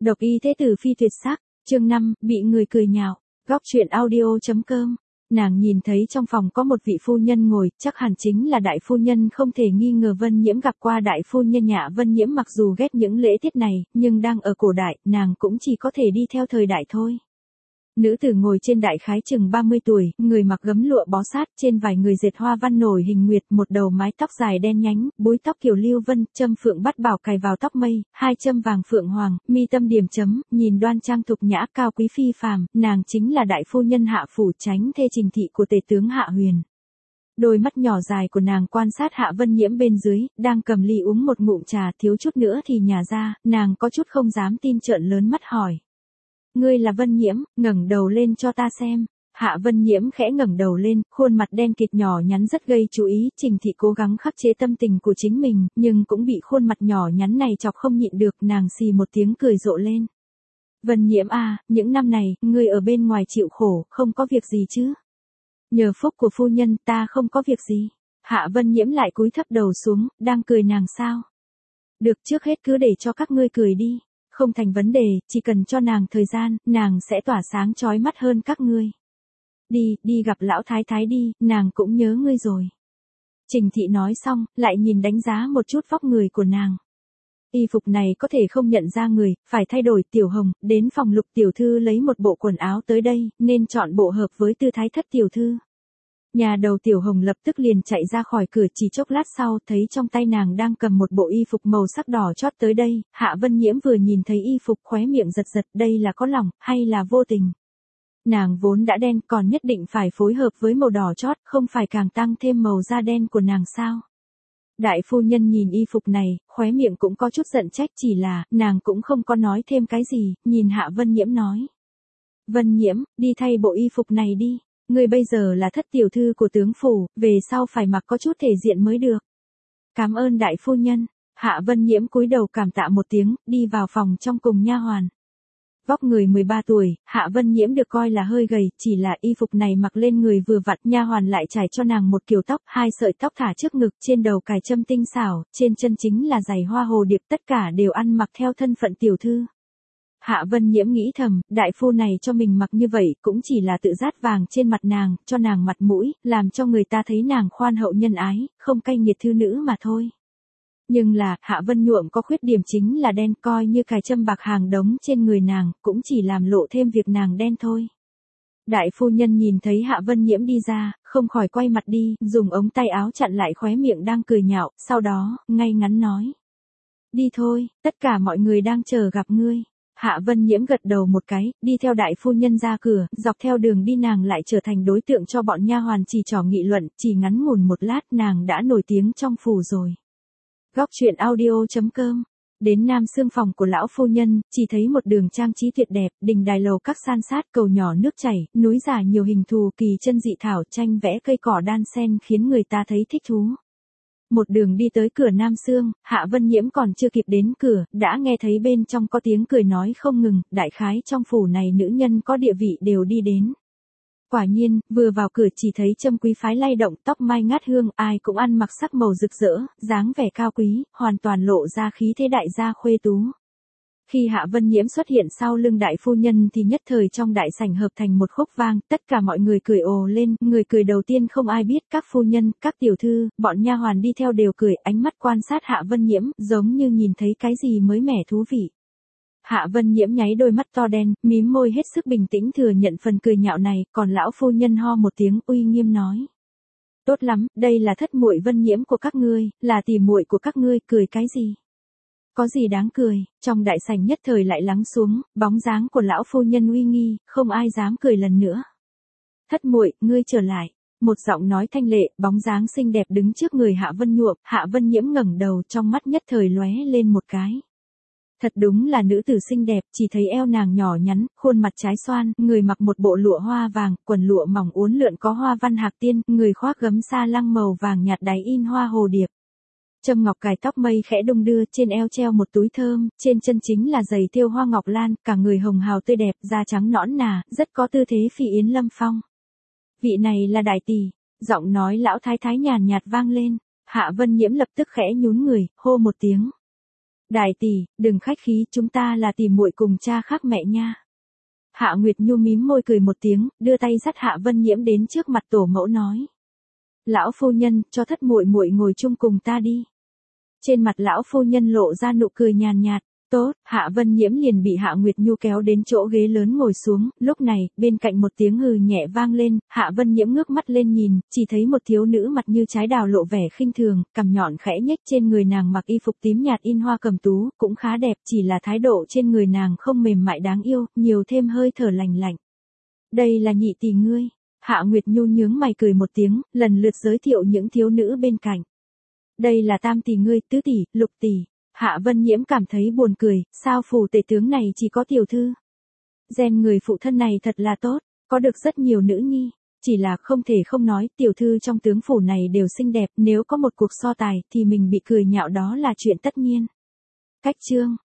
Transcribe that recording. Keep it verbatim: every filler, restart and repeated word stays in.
Độc y thế tử phi tuyệt sắc, chương năm, bị người cười nhạo, góc truyện audio.com. Nàng nhìn thấy trong phòng có một vị phu nhân ngồi, chắc hẳn chính là đại phu nhân, không thể nghi ngờ Vân Nhiễm gặp qua đại phu nhân Nhạ Vân Nhiễm mặc dù ghét những lễ tiết này, nhưng đang ở cổ đại, nàng cũng chỉ có thể đi theo thời đại thôi. Nữ tử ngồi trên đại khái chừng ba mươi tuổi, người mặc gấm lụa bó sát, trên vài người dệt hoa văn nổi hình nguyệt, một đầu mái tóc dài đen nhánh, búi tóc kiểu lưu vân, châm phượng bắt bảo cài vào tóc mây, hai châm vàng phượng hoàng, mi tâm điểm chấm, nhìn đoan trang thục nhã cao quý phi phàm, nàng chính là đại phu nhân Hạ phủ Chánh thê Trình thị của tể tướng Hạ Huyền. Đôi mắt nhỏ dài của nàng quan sát Hạ Vân Nhiễm bên dưới, đang cầm ly uống một ngụm trà, thiếu chút nữa thì nhả ra, nàng có chút không dám tin trợn lớn mắt hỏi. Ngươi là Vân Nhiễm, ngẩng đầu lên cho ta xem. Hạ Vân Nhiễm khẽ ngẩng đầu lên, khuôn mặt đen kịt nhỏ nhắn rất gây chú ý, Trình thị cố gắng khắc chế tâm tình của chính mình, nhưng cũng bị khuôn mặt nhỏ nhắn này chọc không nhịn được, nàng xì một tiếng cười rộ lên. Vân Nhiễm à, những năm này, ngươi ở bên ngoài chịu khổ, không có việc gì chứ? Nhờ phúc của phu nhân, ta không có việc gì. Hạ Vân Nhiễm lại cúi thấp đầu xuống, đang cười nàng sao? Được, trước hết cứ để cho các ngươi cười đi. Không thành vấn đề, chỉ cần cho nàng thời gian, nàng sẽ tỏa sáng chói mắt hơn các ngươi. Đi, đi gặp lão thái thái đi, nàng cũng nhớ ngươi rồi. Trình thị nói xong, lại nhìn đánh giá một chút vóc người của nàng. Y phục này có thể không nhận ra người, phải thay đổi. Tiểu Hồng, đến phòng Lục tiểu thư lấy một bộ quần áo tới đây, nên chọn bộ hợp với tư thái thất tiểu thư. Nhà đầu Tiểu Hồng lập tức liền chạy ra khỏi cửa, chỉ chốc lát sau thấy trong tay nàng đang cầm một bộ y phục màu sắc đỏ chót tới đây. Hạ Vân Nhiễm vừa nhìn thấy y phục khóe miệng giật giật, đây là có lòng, hay là vô tình? Nàng vốn đã đen, còn nhất định phải phối hợp với màu đỏ chót, không phải càng tăng thêm màu da đen của nàng sao? Đại phu nhân nhìn y phục này, khóe miệng cũng có chút giận trách, chỉ là, nàng cũng không có nói thêm cái gì, nhìn Hạ Vân Nhiễm nói. Vân Nhiễm, đi thay bộ y phục này đi. Ngươi bây giờ là thất tiểu thư của tướng phủ, về sau phải mặc có chút thể diện mới được. Cảm ơn đại phu nhân. Hạ Vân Nhiễm cúi đầu cảm tạ một tiếng, đi vào phòng trong cùng nha hoàn. Vóc người mười ba tuổi, Hạ Vân Nhiễm được coi là hơi gầy, chỉ là y phục này mặc lên người vừa vặn, nha hoàn lại trải cho nàng một kiểu tóc, hai sợi tóc thả trước ngực, trên đầu cài châm tinh xảo, trên chân chính là giày hoa hồ điệp, tất cả đều ăn mặc theo thân phận tiểu thư. Hạ Vân Nhiễm nghĩ thầm, đại phu này cho mình mặc như vậy cũng chỉ là tự dát vàng trên mặt nàng, cho nàng mặt mũi, làm cho người ta thấy nàng khoan hậu nhân ái, không cay nghiệt thư nữ mà thôi. Nhưng là, Hạ Vân nhuộm có khuyết điểm chính là đen, coi như cài châm bạc hàng đống trên người nàng, cũng chỉ làm lộ thêm việc nàng đen thôi. Đại phu nhân nhìn thấy Hạ Vân Nhiễm đi ra, không khỏi quay mặt đi, dùng ống tay áo chặn lại khóe miệng đang cười nhạo, sau đó, ngay ngắn nói. Đi thôi, tất cả mọi người đang chờ gặp ngươi. Hạ Vân Nhiễm gật đầu một cái, đi theo đại phu nhân ra cửa, dọc theo đường đi nàng lại trở thành đối tượng cho bọn nha hoàn chỉ trỏ nghị luận, chỉ ngắn ngủn một lát nàng đã nổi tiếng trong phủ rồi. Góc truyện audio.com. Đến Nam Xương phòng của lão phu nhân, chỉ thấy một đường trang trí tuyệt đẹp, đình đài lầu các san sát, cầu nhỏ nước chảy, núi giả nhiều hình thù kỳ chân dị thảo, tranh vẽ cây cỏ đan xen khiến người ta thấy thích thú. Một đường đi tới cửa Nam Xương, Hạ Vân Nhiễm còn chưa kịp đến cửa, đã nghe thấy bên trong có tiếng cười nói không ngừng, đại khái trong phủ này nữ nhân có địa vị đều đi đến. Quả nhiên, vừa vào cửa chỉ thấy châm quý phái lay động, tóc mai ngát hương, ai cũng ăn mặc sắc màu rực rỡ, dáng vẻ cao quý, hoàn toàn lộ ra khí thế đại gia khuê tú. Khi Hạ Vân Nhiễm xuất hiện sau lưng đại phu nhân thì nhất thời trong đại sảnh hợp thành một khúc vang, tất cả mọi người cười ồ lên, người cười đầu tiên không ai biết, các phu nhân, các tiểu thư, bọn nha hoàn đi theo đều cười, ánh mắt quan sát Hạ Vân Nhiễm, giống như nhìn thấy cái gì mới mẻ thú vị. Hạ Vân Nhiễm nháy đôi mắt to đen, mím môi hết sức bình tĩnh thừa nhận phần cười nhạo này, còn lão phu nhân ho một tiếng uy nghiêm nói. Tốt lắm, đây là thất muội Vân Nhiễm của các ngươi, là tỉ muội của các ngươi, cười cái gì? Có gì đáng cười? Trong đại sảnh nhất thời lại lắng xuống, bóng dáng của lão phu nhân uy nghi, không ai dám cười lần nữa. Thất muội, ngươi trở lại. Một giọng nói thanh lệ, bóng dáng xinh đẹp đứng trước người Hạ Vân nhuộm, Hạ Vân Nhiễm ngẩng đầu, trong mắt nhất thời lóe lên một cái. Thật đúng là nữ tử xinh đẹp, chỉ thấy eo nàng nhỏ nhắn, khuôn mặt trái xoan, người mặc một bộ lụa hoa vàng, quần lụa mỏng uốn lượn có hoa văn hạc tiên, người khoác gấm sa lăng màu vàng nhạt đáy in hoa hồ điệp. Châm ngọc cài tóc mây khẽ đung đưa, trên eo treo một túi thơm, trên chân chính là giày thêu hoa ngọc lan, cả người hồng hào tươi đẹp, da trắng nõn nà, rất có tư thế phi yến lâm phong. Vị này là đại tỷ, giọng nói lão thái thái nhàn nhạt vang lên, Hạ Vân Nhiễm lập tức khẽ nhún người, hô một tiếng. Đại tỷ, đừng khách khí, chúng ta là tỷ muội cùng cha khác mẹ nha. Hạ Nguyệt Nhu mím môi cười một tiếng, đưa tay dắt Hạ Vân Nhiễm đến trước mặt tổ mẫu nói. Lão phu nhân, cho thất muội muội ngồi chung cùng ta đi. Trên mặt lão phu nhân lộ ra nụ cười nhàn nhạt. Tốt, Hạ Vân Nhiễm liền bị Hạ Nguyệt Nhu kéo đến chỗ ghế lớn ngồi xuống, lúc này, bên cạnh một tiếng hừ nhẹ vang lên, Hạ Vân Nhiễm ngước mắt lên nhìn, chỉ thấy một thiếu nữ mặt như trái đào lộ vẻ khinh thường, cằm nhọn khẽ nhếch, trên người nàng mặc y phục tím nhạt in hoa cầm tú, cũng khá đẹp, chỉ là thái độ trên người nàng không mềm mại đáng yêu, nhiều thêm hơi thở lành lạnh. Đây là nhị tỷ ngươi. Hạ Nguyệt Nhu nhướng mày cười một tiếng, lần lượt giới thiệu những thiếu nữ bên cạnh. Đây là tam tỷ ngươi, tứ tỷ, lục tỷ. Hạ Vân Nhiễm cảm thấy buồn cười, sao phủ tể tướng này chỉ có tiểu thư. Gen người phụ thân này thật là tốt, có được rất nhiều nữ nhi, chỉ là không thể không nói tiểu thư trong tướng phủ này đều xinh đẹp, nếu có một cuộc so tài thì mình bị cười nhạo đó là chuyện tất nhiên. Cách chương